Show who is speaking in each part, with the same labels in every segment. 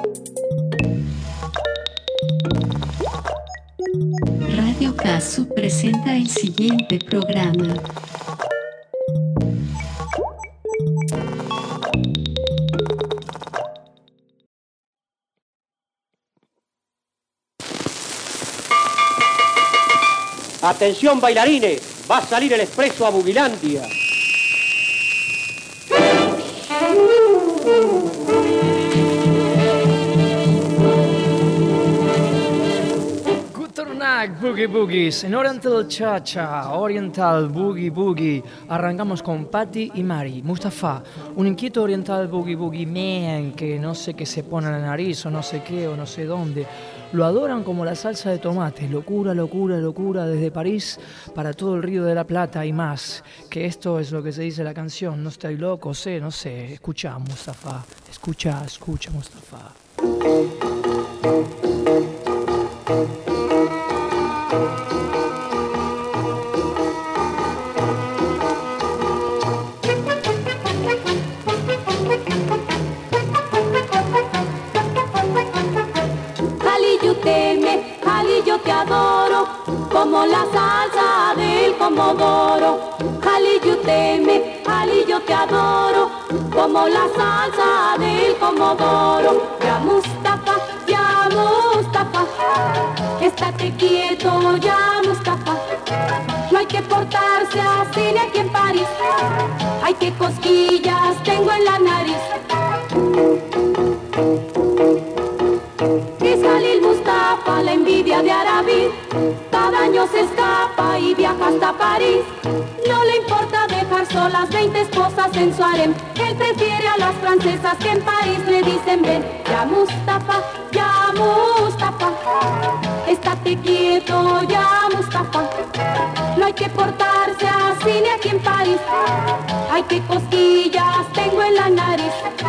Speaker 1: Radio Casu presenta el siguiente programa.
Speaker 2: Atención bailarines, va a salir el expreso a Bugilandia.
Speaker 3: Guten Tag, Boogie Boogies. En Oriental Cha-Cha, Oriental Boogie Boogie, arrancamos con Patty y Mari. Mustafa, un inquieto oriental Boogie Boogie man que no sé qué se pone en la nariz o no sé qué o no sé dónde. Lo adoran como la salsa de tomate. Locura, locura, locura desde París para todo el Río de la Plata y más. Que esto es lo que se dice la canción. No estoy loco, no sé. Escucha, Mustafa. Escucha, Mustafa.
Speaker 4: Yo te adoro como la salsa del comodoro. Jali, yo te adoro como la salsa del comodoro. Ya Mustafa, estate quieto, ya Mustafa. No hay que portarse así ni aquí en París. Ay, qué cosquillas tengo en la nariz. Es Jalil Mustafa, la envidia de Arabí. Cada año se escapa y viaja hasta París. No le importa dejar solas 20 esposas en su harem. Él prefiere a las francesas que en París le dicen ven. Ya Mustafa, estate quieto, ya Mustafa. No hay que portarse así ni aquí en París. Ay, qué cosquillas tengo en la nariz.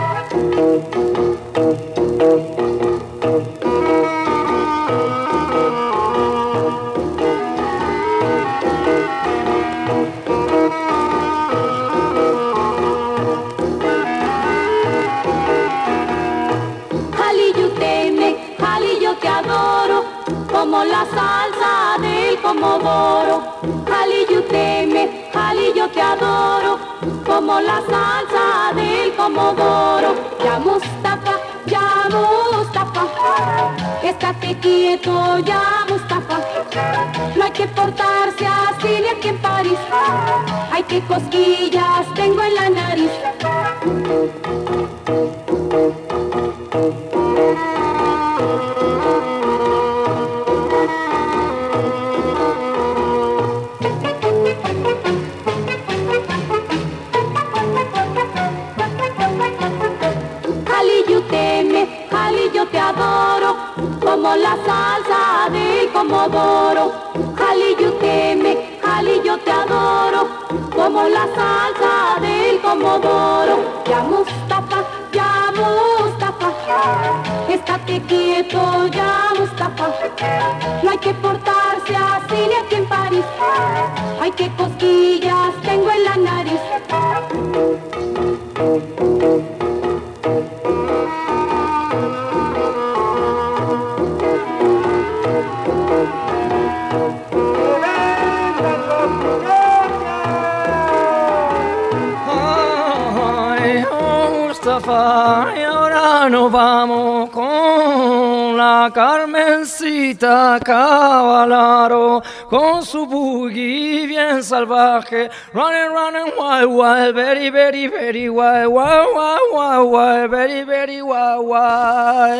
Speaker 4: Como la salsa del comodoro. Jali, yo te adoro como la salsa del comodoro. Ya Mustafa, estate quieto, ya Mustafa. No hay que portarse así ni aquí en París. Ay, qué cosquillas tengo en la nariz. Yo te adoro como la salsa del comodoro. Jali, yo te adoro como la salsa del comodoro. Ya Mustafa, estate quieto, ya Mustafa. No hay que portarse así ni aquí en París. Ay, qué cosquillas tengo en la nariz.
Speaker 3: Y ahora nos vamos con la Carmencita Cavalaro, con su boogie bien salvaje, running, wild, very, very, very wild, very, very wild.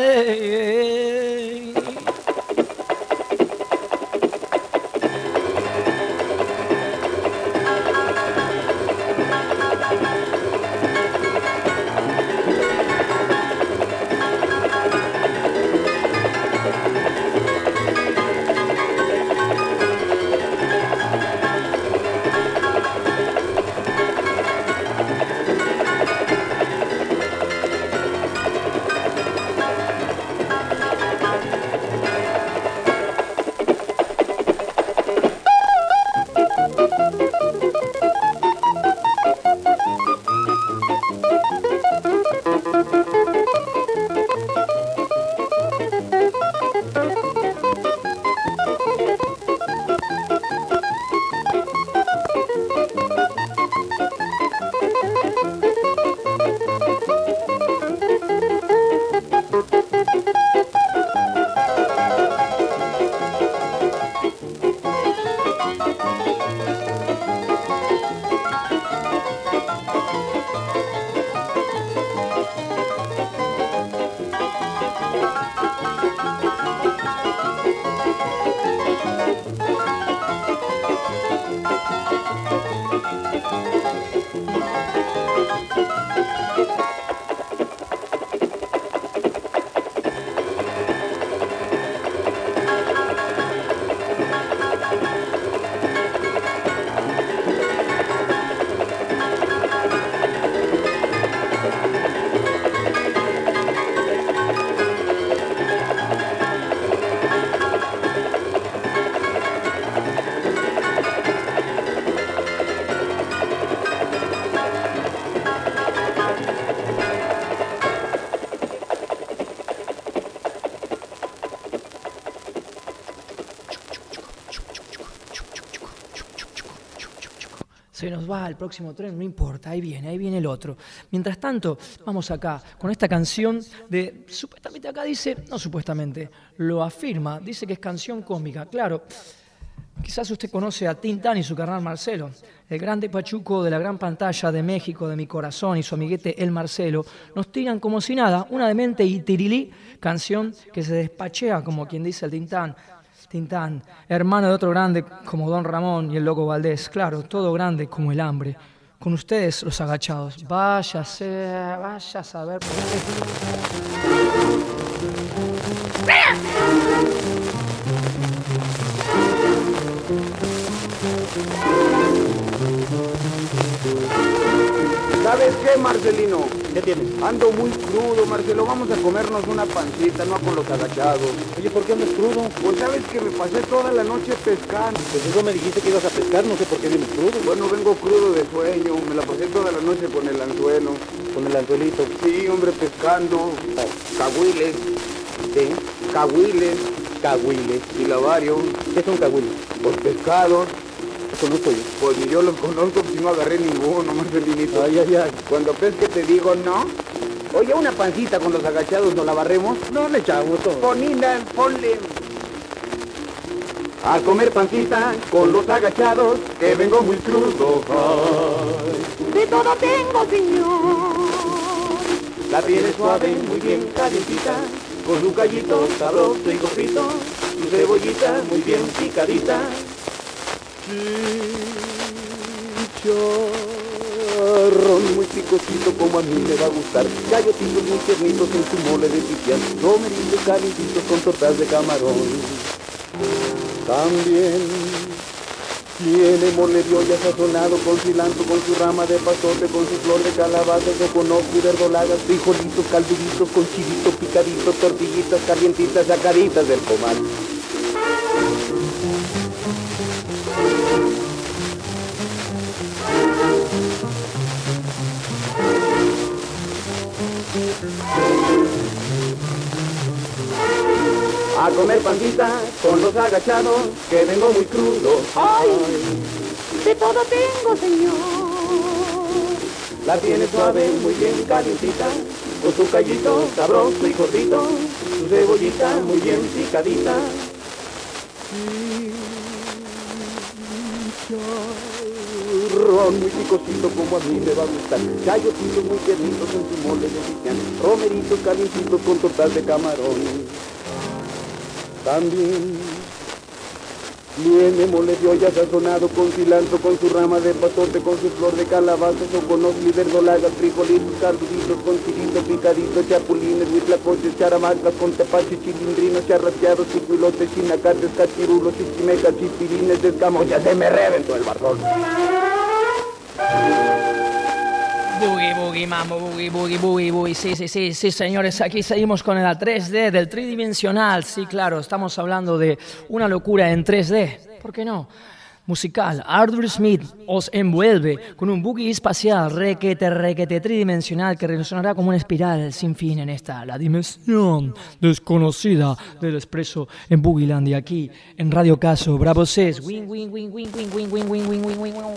Speaker 3: Se nos va el próximo tren, no importa, ahí viene el otro. Mientras tanto, vamos acá con esta canción de, supuestamente acá dice, no supuestamente, lo afirma, dice que es canción cómica. Claro, quizás usted conoce a Tintán y su carnal Marcelo, el grande pachuco de la gran pantalla de México, de mi corazón, y su amiguete El Marcelo, nos tiran como si nada, una demente y tirilí, canción que se despachea como quien dice el Tintán. Tintán, hermano de otro grande como Don Ramón y el Loco Valdés, claro, todo grande como el hambre. Con ustedes, los agachados. Váyase a ver por
Speaker 5: ¿Sabes qué, Marcelino?
Speaker 2: ¿Qué tienes?
Speaker 5: Ando muy crudo, Marcelo. Vamos a comernos una pancita, no con los agachados.
Speaker 2: Oye, ¿por qué andas crudo?
Speaker 5: Pues sabes que me pasé toda la noche pescando.
Speaker 2: Pues eso me dijiste que ibas a pescar, no sé por qué vienes crudo.
Speaker 5: Bueno, vengo crudo de sueño. Me la pasé toda la noche con el anzuelo.
Speaker 2: Con el anzuelito.
Speaker 5: Sí, hombre, pescando. Cahuiles.
Speaker 2: ¿Qué?
Speaker 5: Cahuiles.
Speaker 2: Cahuiles.
Speaker 5: Y lavario.
Speaker 2: ¿Qué son cahuiles?
Speaker 5: Pues pescados.
Speaker 2: Conozco yo.
Speaker 5: Pues ni yo los conozco, si no agarré ninguno, Marcelinito.
Speaker 2: Ay.
Speaker 5: Cuando pesque te digo no. Oye, una pancita con los agachados, ¿nos la barremos?
Speaker 2: No le echamos todo.
Speaker 5: Ponina, ponle. A comer pancita con los agachados, que vengo muy crudo. Ay.
Speaker 4: De todo tengo, señor.
Speaker 5: La tiene suave, muy bien calientita, con su callito sabroso y gordito, su cebollita muy bien picadita. Chicharrón muy picosito como a mí me va a gustar, gallotitos muy tiernitos en su mole de pipián, romeritos calientitos con tortas de camarón. También tiene mole de olla sazonado con cilantro, con su rama de pasote, con su flor de calabaza, coconut, verdolagas, frijolitos, calduditos, con chilito picadito, tortillitas calientitas sacaditas del comal. A comer pancita con los agachados, que vengo muy crudo.
Speaker 4: Ay, de todo tengo, señor.
Speaker 5: La tiene suave, muy bien calientita, con su callito sabroso y gordito, su cebollita muy bien picadita. Chicharrón muy picosito como a mí me va a gustar, chayotitos muy tiernitos en su mole de pipián, romeritos calientitos con tortas de camarón. También tiene mole de olla sazonado con cilantro, con su rama de pasote, con su flor de calabaza, soconofli, verdolagas, frijolitos, calduditos, con chilito picadito, chapulines, huitlacoches, charamacas, con tepache, chilindrinos, charrasqueados, chicuilotes, chinacates, cachirulos, chichimecas, chipirines, descamochas. Se me reventó el barzón.
Speaker 3: Boogie, boogie, mambo, boogie, boogie, boogie, boogie. Sí, señores, aquí seguimos con el 3D, del tridimensional. Sí, claro, estamos hablando de una locura en 3D. ¿Por qué no? Musical. Arthur Smith os envuelve con un boogie espacial requete tridimensional que resonará como una espiral sin fin en la dimensión desconocida del expreso en Boogielandia, aquí en Radio Caso. Bravo Cés. Wing, wing, wing, wing, wing, wing, wing, wing, wing, wing, wing, wing.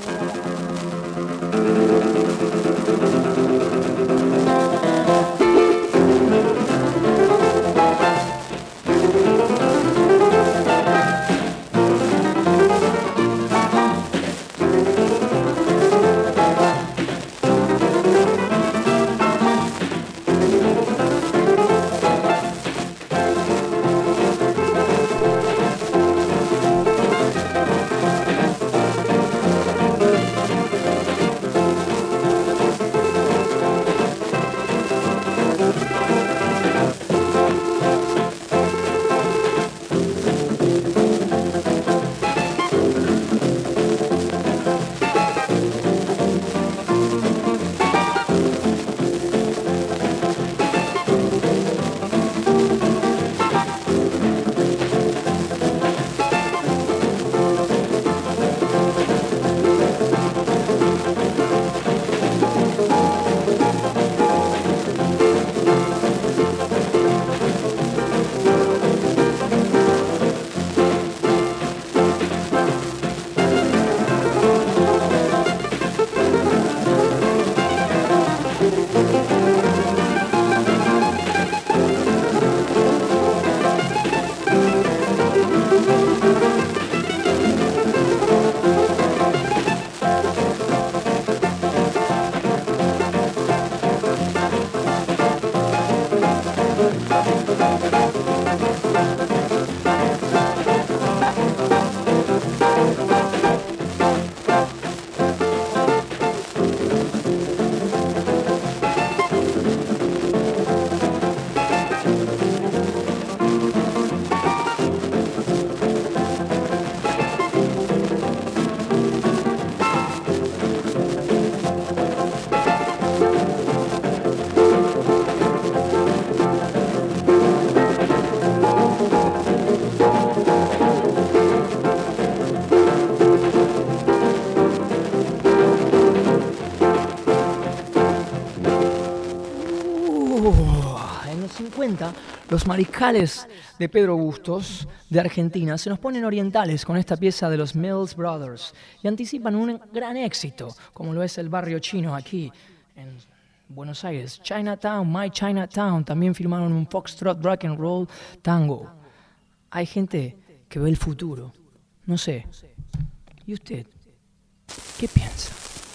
Speaker 3: años 50, los mariscales de Pedro Bustos, de Argentina, se nos ponen orientales con esta pieza de los Mills Brothers y anticipan un gran éxito, como lo es el barrio chino aquí en Buenos Aires. Chinatown, My Chinatown, también firmaron un foxtrot rock and roll tango. Hay gente que ve el futuro. No sé. ¿Y usted? ¿Qué piensa?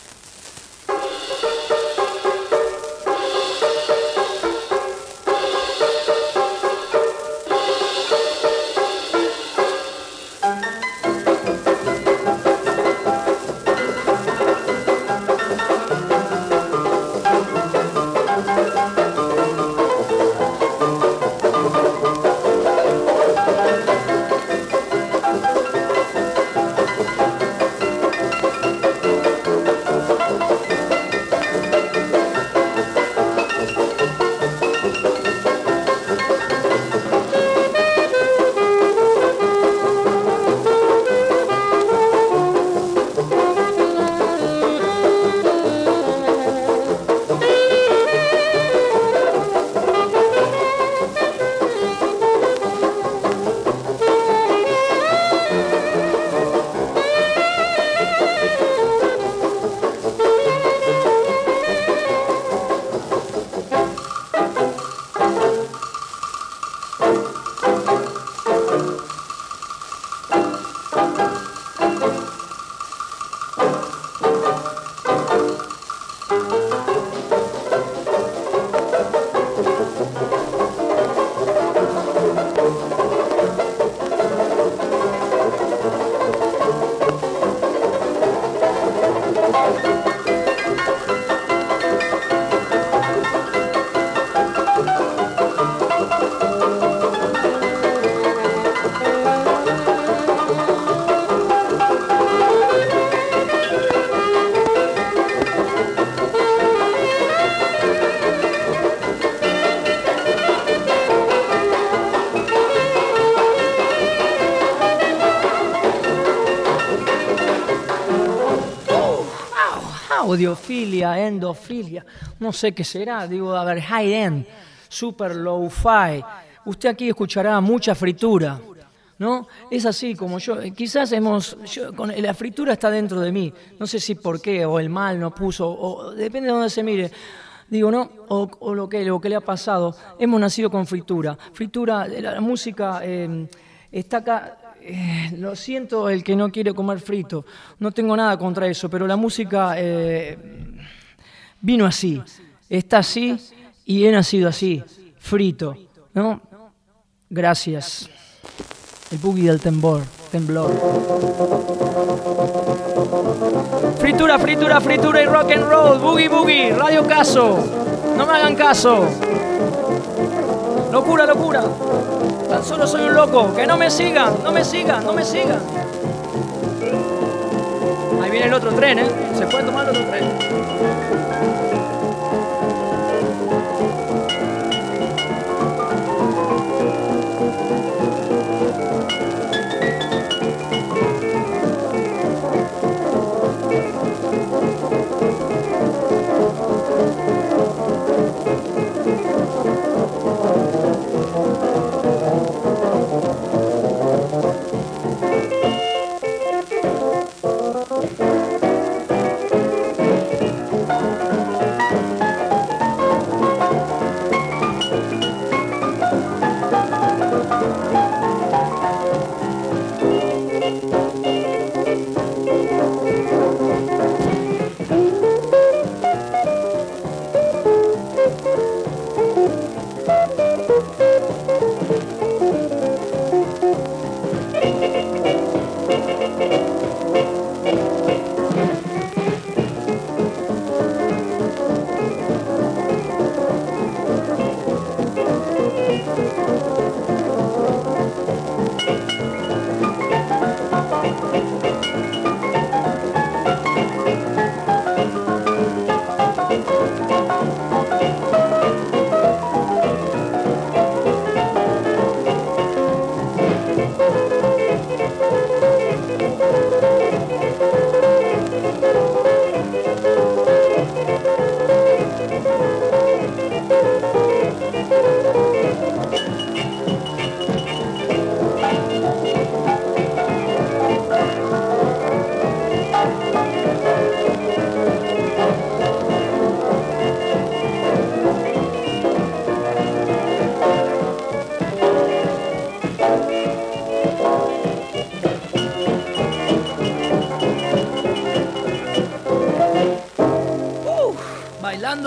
Speaker 3: Audiofilia, endofilia, no sé qué será, digo, a ver, high-end, super low-fi. Usted aquí escuchará mucha fritura, ¿no? Es así como yo, quizás la fritura está dentro de mí, no sé si por qué, o el mal nos puso, o depende de dónde se mire. Digo, ¿no? O lo que le ha pasado. Hemos nacido con fritura. Fritura, la música está acá. Lo siento el que no quiere comer frito, no tengo nada contra eso, pero la música vino así, está así y he nacido así, frito, ¿no? Gracias. El boogie del temblor. Fritura, fritura, fritura y rock and roll, boogie, boogie, Radio Caso, no me hagan caso. Locura, locura. Tan solo soy un loco. Que no me sigan, no me sigan, no me sigan. Ahí viene el otro tren, ¿eh? Se puede tomar el otro tren.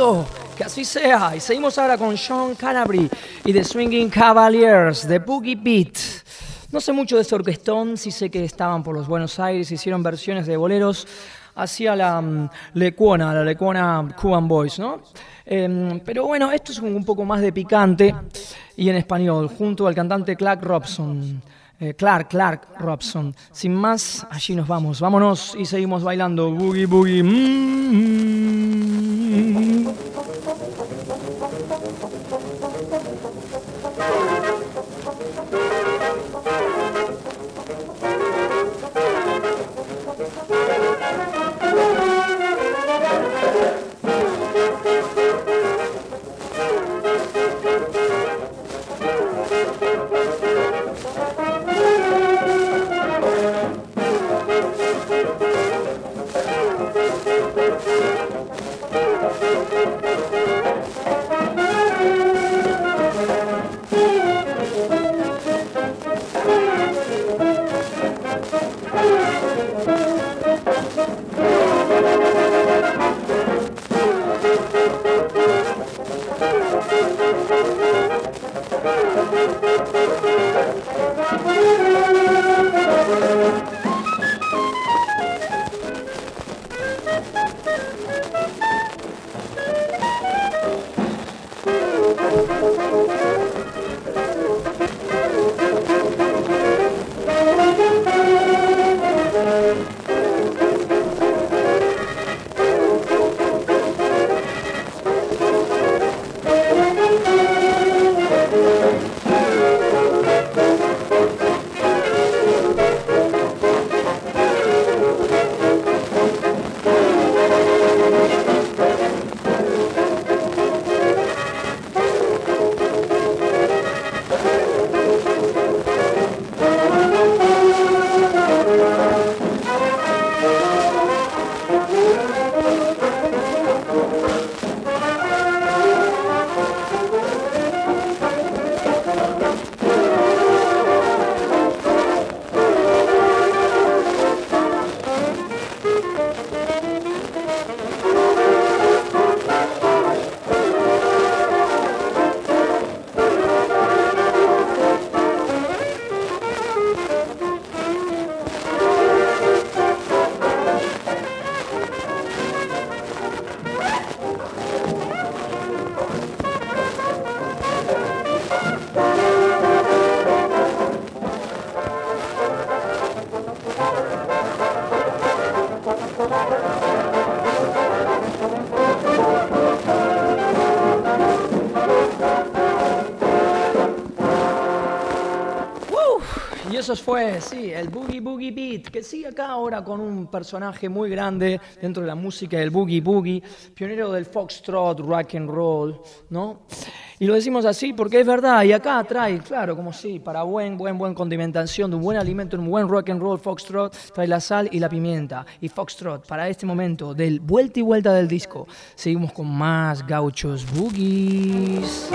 Speaker 3: eso, que así sea. Y seguimos ahora con Sean Canterbury y The Swinging Cavaliers, The Boogie Beat. No sé mucho de este orquestón, sí sé que estaban por los Buenos Aires, hicieron versiones de boleros hacia la Lecuona Cuban Boys, ¿no? Pero bueno, esto es un poco más de picante y en español, junto al cantante Clark Robson. Clark Robson. Sin más, allí nos vamos. Vámonos y seguimos bailando Boogie Boogie. Eso fue, sí, el Boogie Boogie Beat, que sigue acá ahora con un personaje muy grande dentro de la música del Boogie Boogie, pionero del foxtrot, rock and roll, ¿no? Y lo decimos así porque es verdad, y acá trae, claro, como sí, para buen condimentación, de un buen alimento, un buen rock and roll foxtrot, trae la sal y la pimienta. Y foxtrot, para este momento del vuelta y vuelta del disco, seguimos con más gauchos boogies.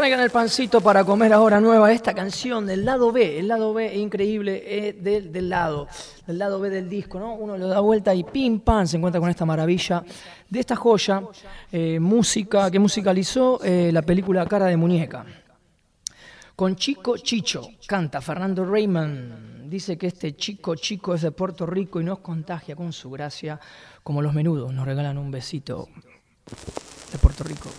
Speaker 3: Traigan el pancito para comer ahora nueva esta canción del lado B. El lado B increíble del lado B del disco, ¿no? Uno lo da vuelta y pim, pam, se encuentra con esta maravilla de esta joya, música que musicalizó la película Cara de Muñeca. Con Chico Chicho, canta Fernando Raymond. Dice que este chico es de Puerto Rico y nos contagia con su gracia, como los Menudos nos regalan un besito de Puerto Rico.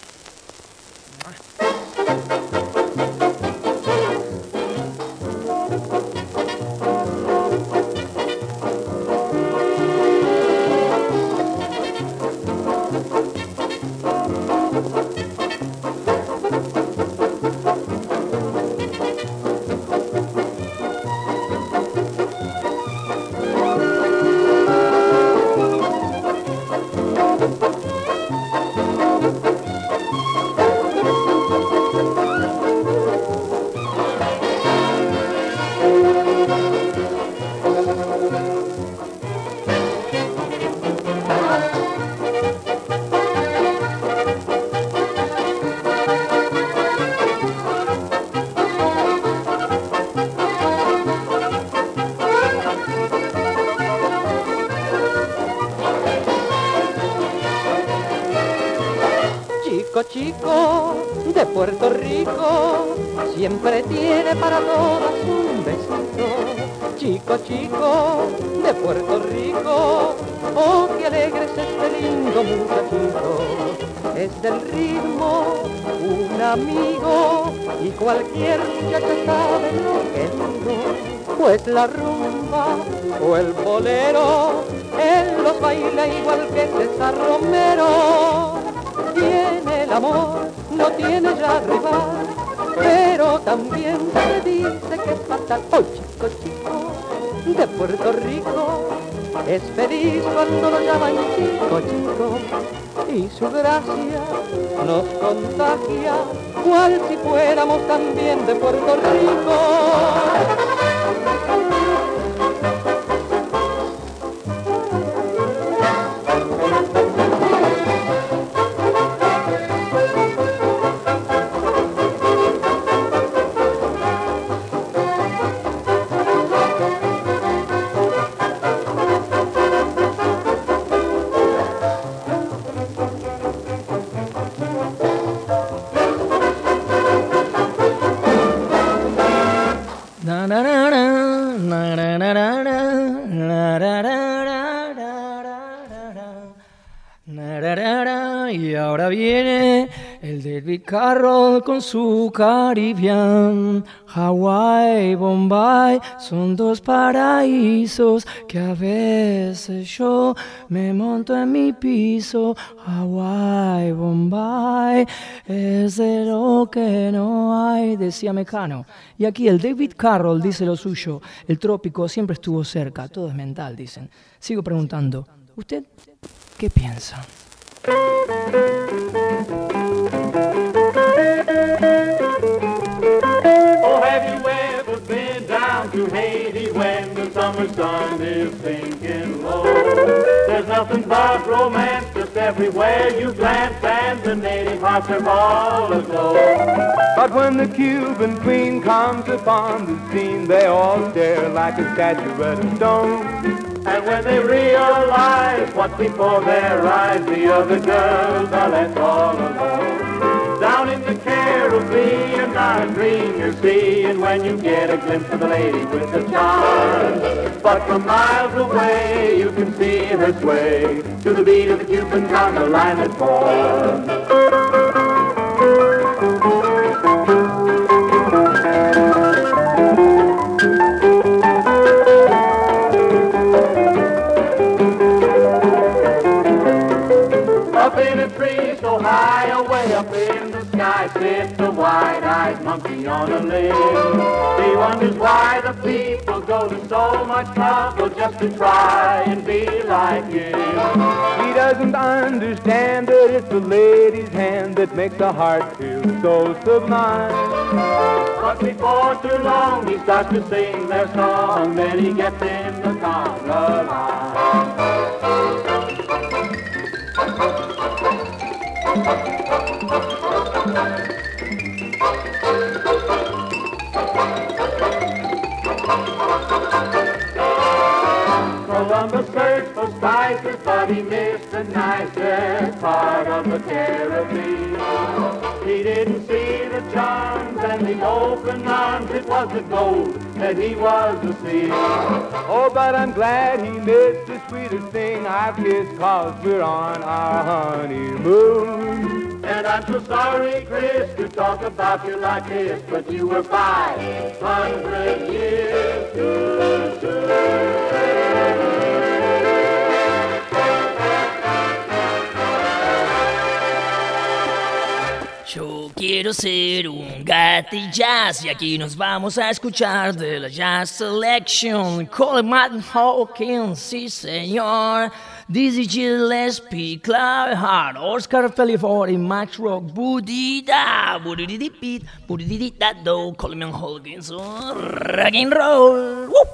Speaker 6: Chico de Puerto Rico siempre tiene para todas un besito. Chico de Puerto Rico, oh qué alegre es este lindo muchachito. Es del ritmo un amigo y cualquier muchacha sabe lo que digo. Pues la rumba o el bolero, él los baila igual que César Romero. Tiene el amor, no tiene ya rival, pero también se dice que es fatal. Oh, chico de Puerto Rico, es feliz cuando lo llaman chico, y su gracia nos contagia, cual si fuéramos también de Puerto Rico.
Speaker 3: Y ahora viene el David Carroll con su Caribbean. Hawái, Bombay son dos paraísos que a veces yo me monto en mi piso. Hawái, Bombay es de lo que no hay, decía Mecano. Y aquí el David Carroll dice lo suyo: el trópico siempre estuvo cerca, todo es mental, dicen. Sigo preguntando, ¿usted qué piensa?
Speaker 7: Oh, have you ever been down to Haiti when the summer sun is sinking low? There's nothing but romance just everywhere you glance, and the native hearts are all aglow.
Speaker 5: But when the Cuban queen comes upon the scene, they all stare like a statuette of stone.
Speaker 7: And when they realize what's before their eyes, the other girls are left all alone. Down in the Caribbean, not a dream you're seeing when you get a glimpse of the lady with the charm. But from miles away, you can see her sway to the beat of the Cuban conga line that forms. So high away up in the sky sits a wide-eyed monkey on a limb. He wonders why the people go to so much trouble just to try and be like him.
Speaker 5: He doesn't understand that it's the lady's hand that makes the heart feel so sublime.
Speaker 7: But before too long he starts to sing their song, then he gets in the conga line. the Caribbean. He didn't see the charms and the open arms, it was the gold that he was to see.
Speaker 5: Oh, but I'm glad he missed the sweetest thing I've kissed, 'cause we're on our honeymoon.
Speaker 7: And I'm so sorry, Chris, to talk about you like this, but you were 500 years too soon.
Speaker 3: Yo quiero ser un gati jazz y aquí nos vamos a escuchar de la Jazz Selection. Coleman Hawkins, sí señor. Dizzy Gillespie, Clive Hart, Oscar Pelifort y Max Rock. Budida, budididipit, budidididado. Coleman Hawkins, rock and roll. ¡Woo!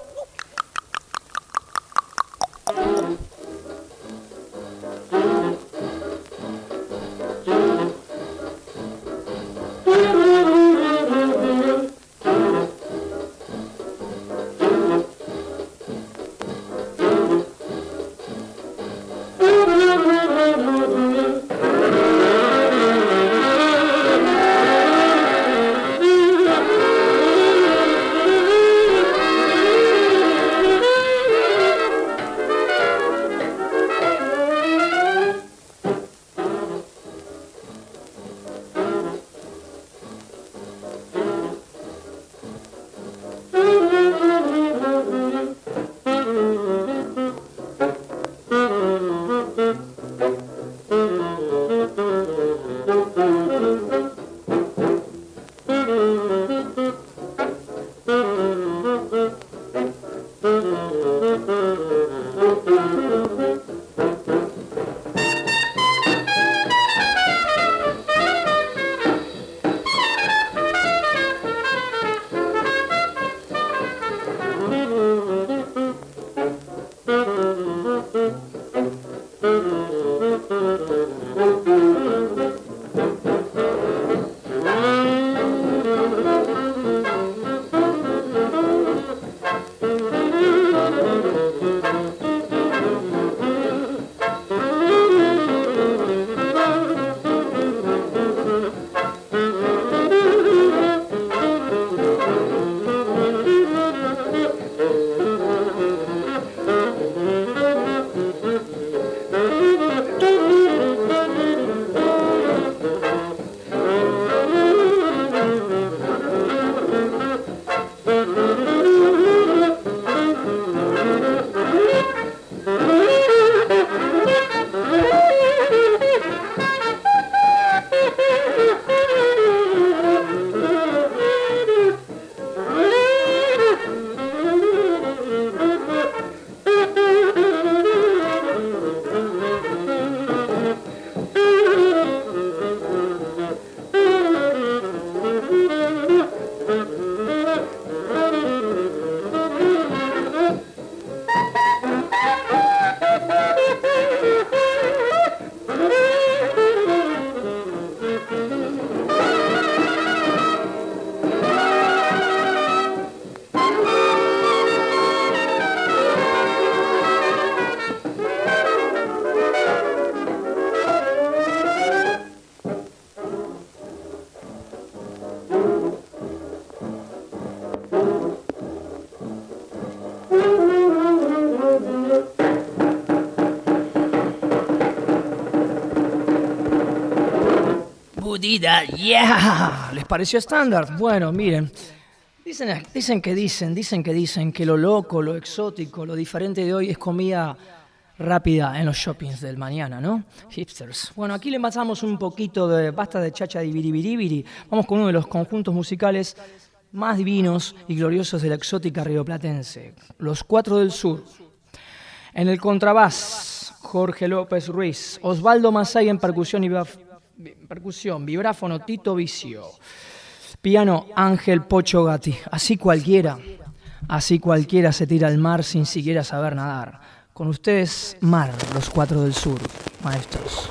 Speaker 3: Yeah. ¿Les pareció estándar? Bueno, miren, dicen que lo loco, lo exótico, lo diferente de hoy es comida rápida en los shoppings del mañana, ¿no? Hipsters. Bueno, aquí le pasamos un poquito de basta de chacha y biribiribiri. Vamos con uno de los conjuntos musicales más divinos y gloriosos de la exótica rioplatense, Los Cuatro del Sur. En el contrabass, Jorge López Ruiz, Osvaldo Masay en percusión, vibráfono Tito Vicio, piano Ángel Pocho Gatti. Así cualquiera se tira al mar sin siquiera saber nadar. Con ustedes, Mar, Los Cuatro del Sur, maestros.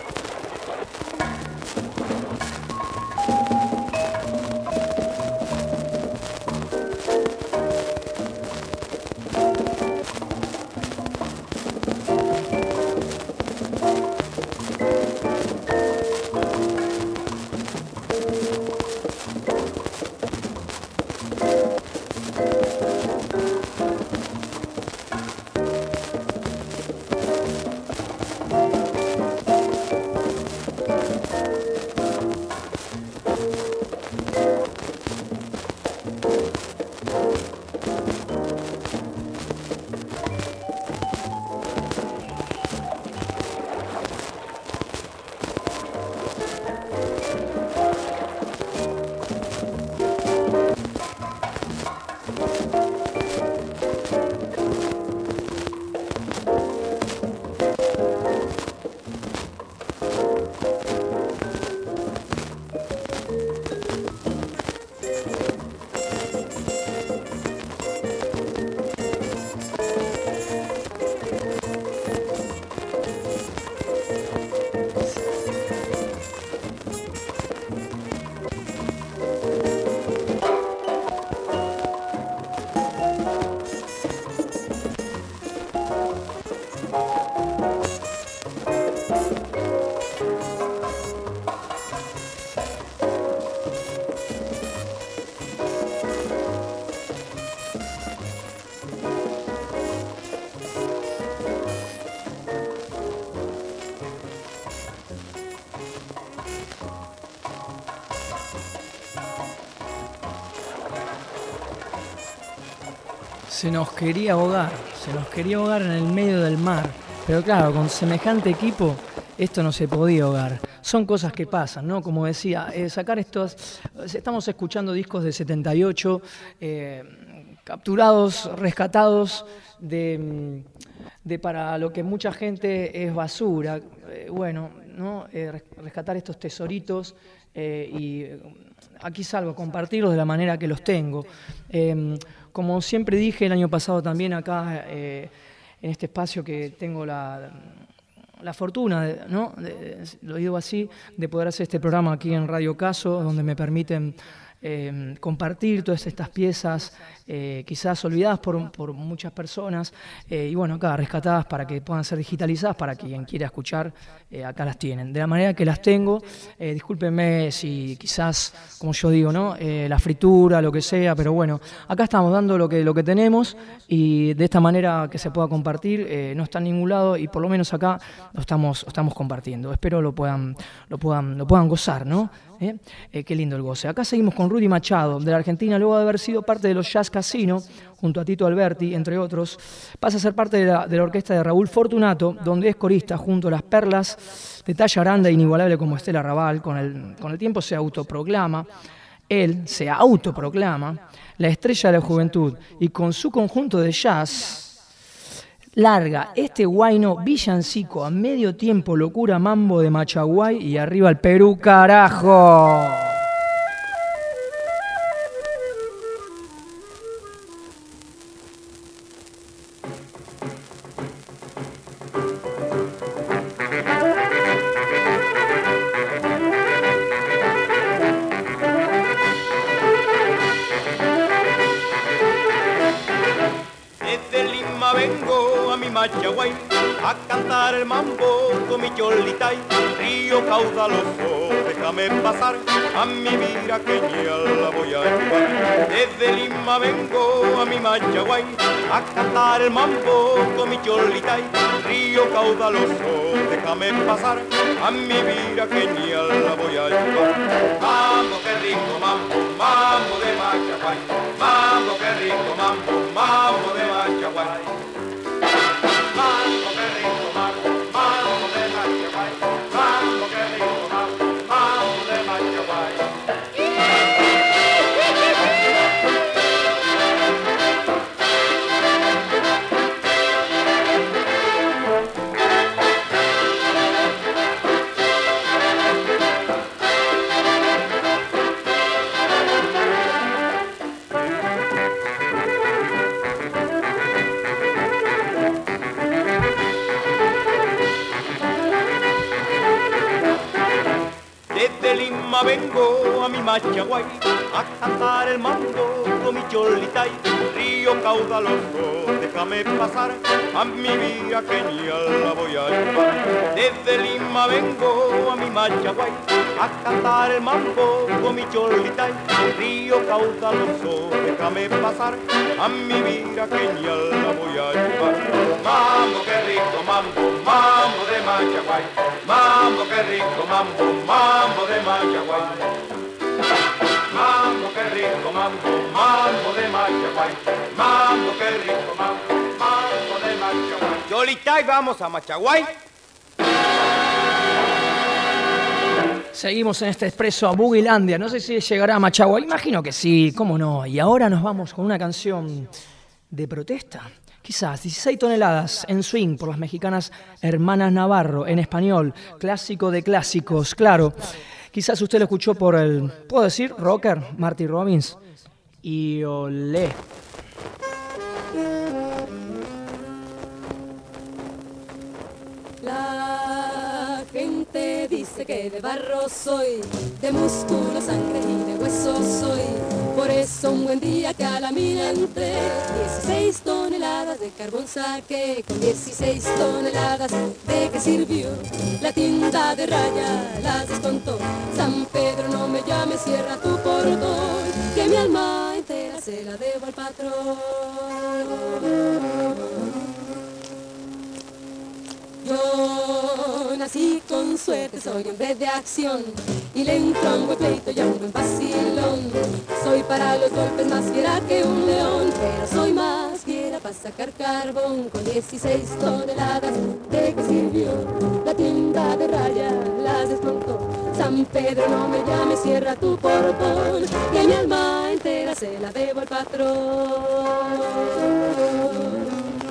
Speaker 3: Se nos quería ahogar en el medio del mar. Pero claro, con semejante equipo, esto no se podía ahogar. Son cosas que pasan, ¿no? Como decía, sacar estos... Estamos escuchando discos de 78, capturados, rescatados de para lo que mucha gente es basura. Bueno, ¿no? Rescatar estos tesoritos y aquí salgo a compartirlos de la manera que los tengo. Como siempre dije el año pasado también acá, en este espacio que tengo la fortuna, ¿no? Lo digo así, de poder hacer este programa aquí en Radio Caso, donde me permiten compartir todas estas piezas, quizás olvidadas por muchas personas, y bueno, acá rescatadas para que puedan ser digitalizadas, para quien quiera escuchar, acá las tienen. De la manera que las tengo, discúlpenme si quizás, como yo digo, ¿no? La fritura, lo que sea, pero bueno, acá estamos dando lo que tenemos, y de esta manera que se pueda compartir, no está en ningún lado, y por lo menos acá lo estamos compartiendo. Espero lo puedan gozar, ¿no? Qué lindo el goce. Acá seguimos con Rudy Machado, de la Argentina, luego de haber sido parte de los Jazz Casino, junto a Tito Alberti, entre otros. Pasa a ser parte de la orquesta de Raúl Fortunato, donde es corista junto a las perlas de talla grande e inigualable como Estela Raval. Con el tiempo se autoproclama la estrella de la juventud, y con su conjunto de jazz larga este guayno villancico a medio tiempo, locura mambo de Machaguay, y arriba el Perú, carajo.
Speaker 8: Machaguay, a cantar el mambo con mi cholitay, río caudaloso, déjame pasar, a mi viraqueña la voy a llevar. Desde Lima vengo a mi Machaguay, a cantar el mambo con mi cholitay, río caudaloso, déjame pasar, a mi viraqueña la voy a llevar. Mambo, qué rico mambo, mambo de Machaguay, mambo, qué rico mambo, mambo de Machaguay. Mambo, qué rico mambo, mambo de Machaguay, mambo, qué rico mambo, mambo de Machaguay. Vengo a mi Machaguay a cantar el mambo con mi cholitay, río caudaloso, déjame pasar, a mi viraqueña la voy a llevar. Desde Lima vengo a mi Machaguay a cantar el mambo con mi cholitay, río caudaloso, déjame pasar, a mi viraqueña la voy a llevar. Mambo, qué rico mambo, mambo de Machaguay, mambo, qué rico mambo, mambo de Machaguay. Mambo, qué rico mambo, mambo de Machaguay, mambo, qué rico mambo, mambo de Machaguay. Cholitay, vamos a Machaguay.
Speaker 3: Seguimos en este expreso a Bugilandia. No sé si llegará a Machaguay, imagino que sí, cómo no. Y ahora nos vamos con una canción de protesta. Quizás 16 toneladas en swing por las mexicanas Hermanas Navarro, en español, clásico de clásicos, claro. Quizás usted lo escuchó por el, ¿puedo decir? Rocker, Marty Robbins. Y olé.
Speaker 9: La gente dice que de barro soy, de músculo, sangre y de hueso soy. Por eso un buen día que a la mina entré, 16 toneladas de carbón saqué. Con 16 toneladas de que sirvió la tinta de raya, las descontó. San Pedro, no me llames, cierra tu portón, que mi alma entera se la debo al patrón. Yo nací con suerte, soy hombre de acción, y le entro a un buen pleito y a un buen vacilón. Soy para los golpes más fiera que un león, pero soy más para sacar carbón con 16 toneladas. ¿De qué sirvió? La tienda de raya las desmontó. San Pedro, no me llames, cierra tu portón, que mi alma entera se la debo al patrón.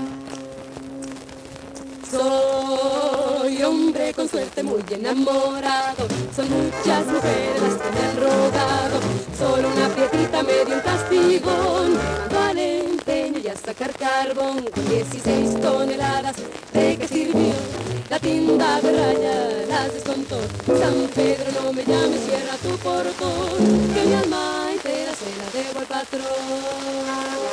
Speaker 9: Soy hombre con suerte, muy enamorado. Son muchas mujeres las que me han rogado. Solo una prietita me dio un castigón. Ando al empeño y a sacar carbón con 16 toneladas. ¿De qué sirvió? La tienda de raya las descontó. San Pedro, no me llames, cierra tu portón, que mi alma entera se la debo al patrón.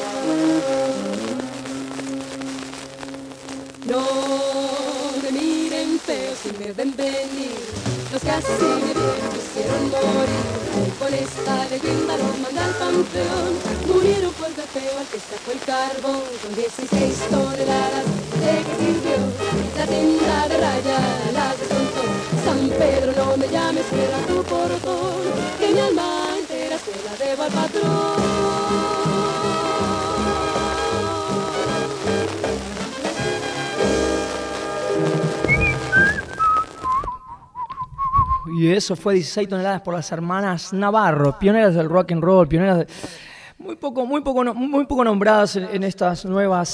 Speaker 9: No me miren feo si me ven venir, los que así me vieron quisieron morir. Con esta leyenda los manda al panteón, murieron por ver feo al que sacó el carbón con 16 toneladas. ¿De qué sirvió? La tienda de raya las descontó. San Pedro, no me llames, cierra tu portón, que mi alma entera se la debo al patrón.
Speaker 3: Y eso fue 16 toneladas por las hermanas Navarro, pioneras del rock and roll, pioneras de, muy poco nombradas en estas nuevas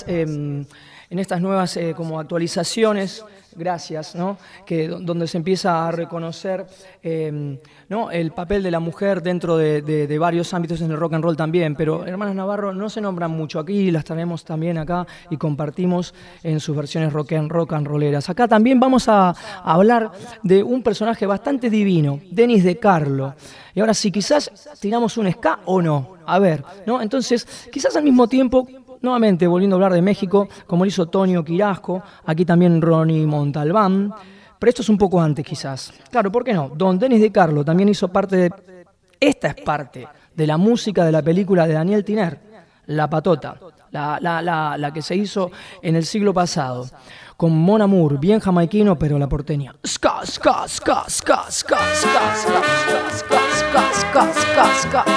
Speaker 3: como actualizaciones. Gracias, ¿no? Donde se empieza a reconocer ¿no? el papel de la mujer dentro de varios ámbitos en el rock and roll también, pero hermanas Navarro no se nombran mucho aquí, las tenemos también acá y compartimos en sus versiones rock and rolleras. Acá también vamos a hablar de un personaje bastante divino, Denis De Carlo. Y ahora sí, quizás tiramos un ska o no, a ver, ¿no? Entonces, quizás al mismo tiempo, nuevamente volviendo a hablar de México, como lo hizo Tonio Quirasco, aquí también Ronnie Montalbán, pero esto es un poco antes quizás. Claro, ¿por qué no? Don Denis De Carlo también hizo parte de... Esta es parte de la música de la película de Daniel Tiner, La Patota, la que se hizo en el siglo pasado, con Mon Amour, bien jamaiquino, pero la porteña. Ska, ska, ska, ska, ska, ska, ska, ska, ska, ska, ska, ska, ska.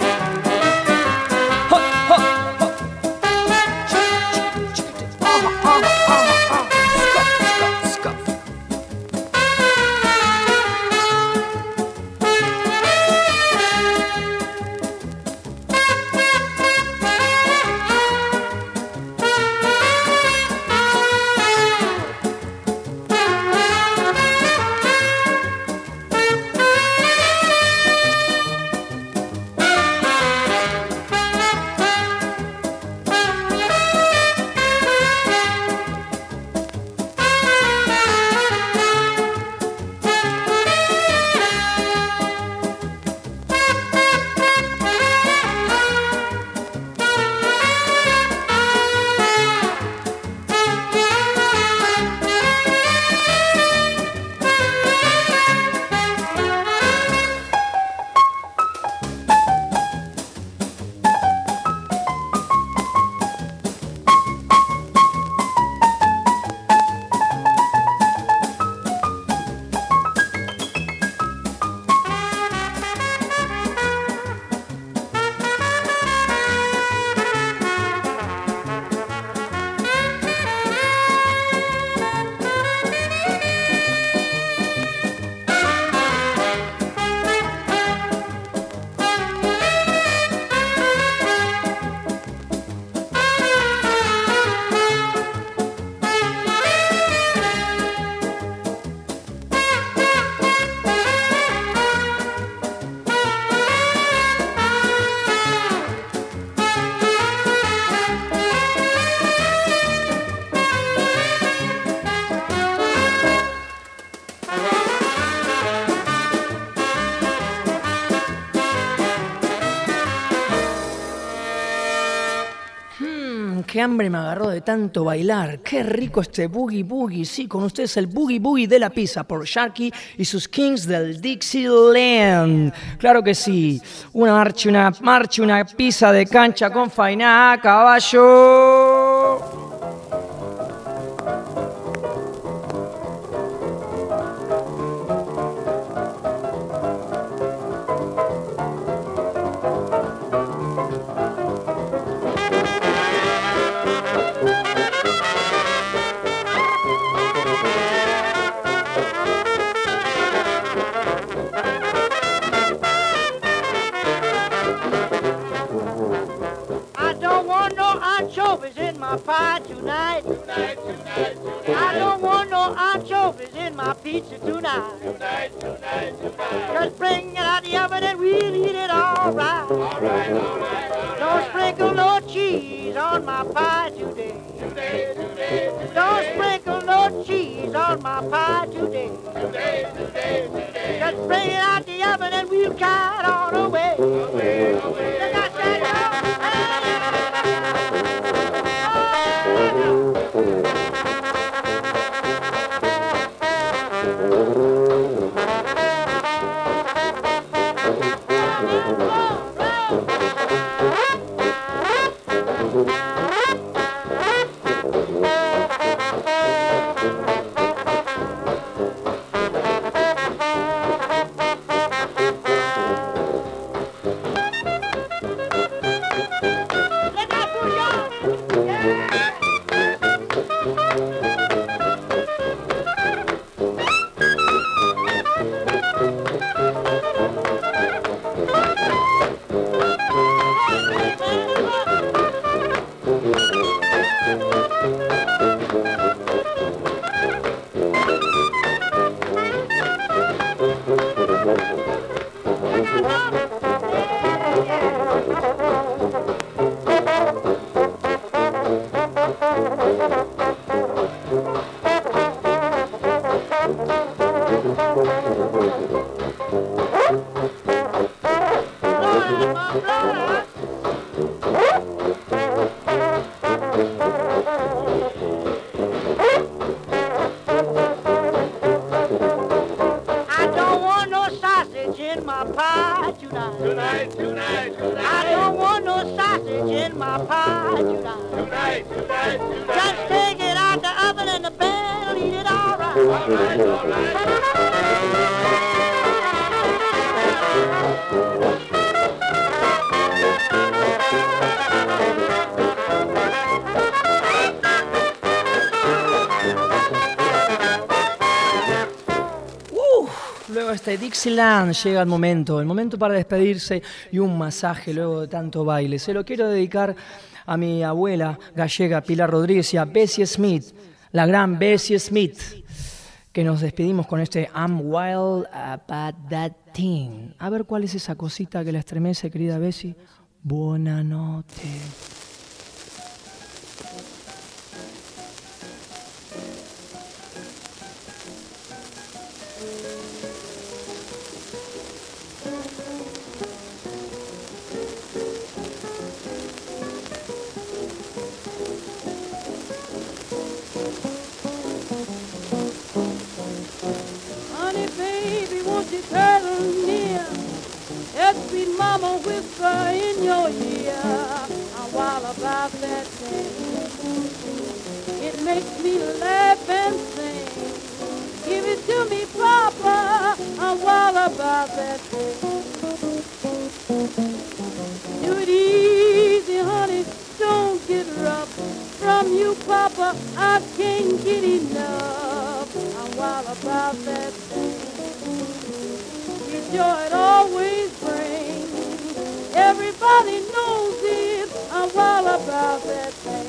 Speaker 3: Qué hambre me agarró de tanto bailar. Qué rico este boogie boogie. Sí, con ustedes el boogie boogie de la pizza por Sharky y sus Kings del Dixieland. Claro que sí. Una marcha, una pizza de cancha con faina a caballo.
Speaker 10: tonight. I don't want no anchovies in my pizza tonight. Just bring it out the oven and we'll eat it all right. Don't sprinkle no cheese on my pie today. Don't sprinkle no cheese on my pie today. Just bring it out the oven and we'll cut all the way.
Speaker 3: Luego este Dixieland llega el momento para despedirse y un masaje luego de tanto baile. Se lo quiero dedicar a mi abuela gallega Pilar Rodríguez y a Bessie Smith, la gran Bessie Smith, que nos despedimos con este I'm Wild About That Thing. A ver cuál es esa cosita que la estremece, querida Bessie. Buonanotte.
Speaker 11: Sweet mama whisper in your ear, I'm wild about that thing. It makes me laugh and sing. Give it to me, Papa, I'm wild about that thing. Do it easy, honey, don't get rough. From you, Papa, I can't get enough. I'm wild about that thing. Your joy it always brings. Everybody knows it. I'm wild about that thing.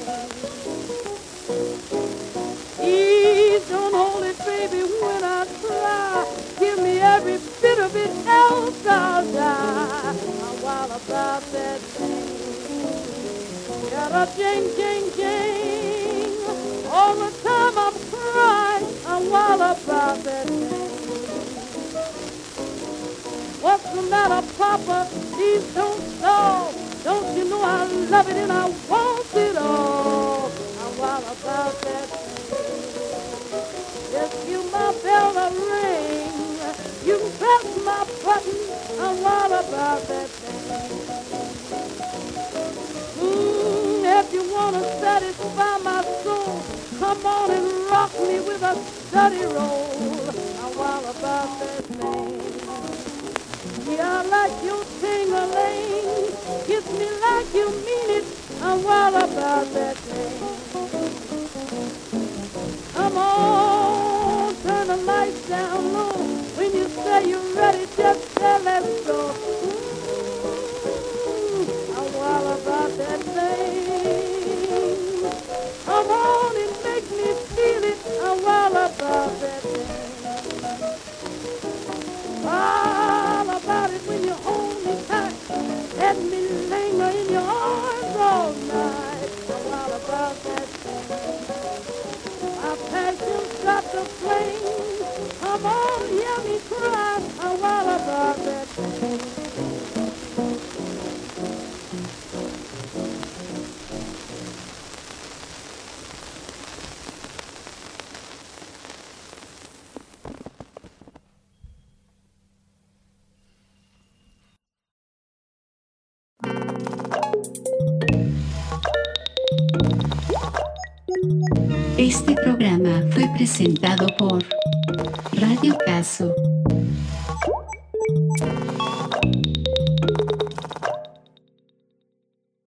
Speaker 11: Please don't hold it, baby, when I cry. Give me every bit of it, else I'll die. I'm wild about that thing. Got a jing, jing, jing. All the time I'm crying. I'm wild about that thing. What's the matter, Papa? Please don't stall. Don't you know I love it and I want it all? I'm wild about that thing. Just give my bell a ring. You can press my button. I'm wild about that thing. If you want to satisfy my soul, come on and rock me with a steady roll. I'm wild about that thing. Yeah, I like your ting-a-ling. Kiss me like you mean it. I'm wild about that thing. Come on, turn the lights down low. When you say you're ready, just say let's go. I'm wild about that thing. Come on. flame. Come on, hear me cry a while about that thing.
Speaker 1: Este programa fue presentado por Radio Caso.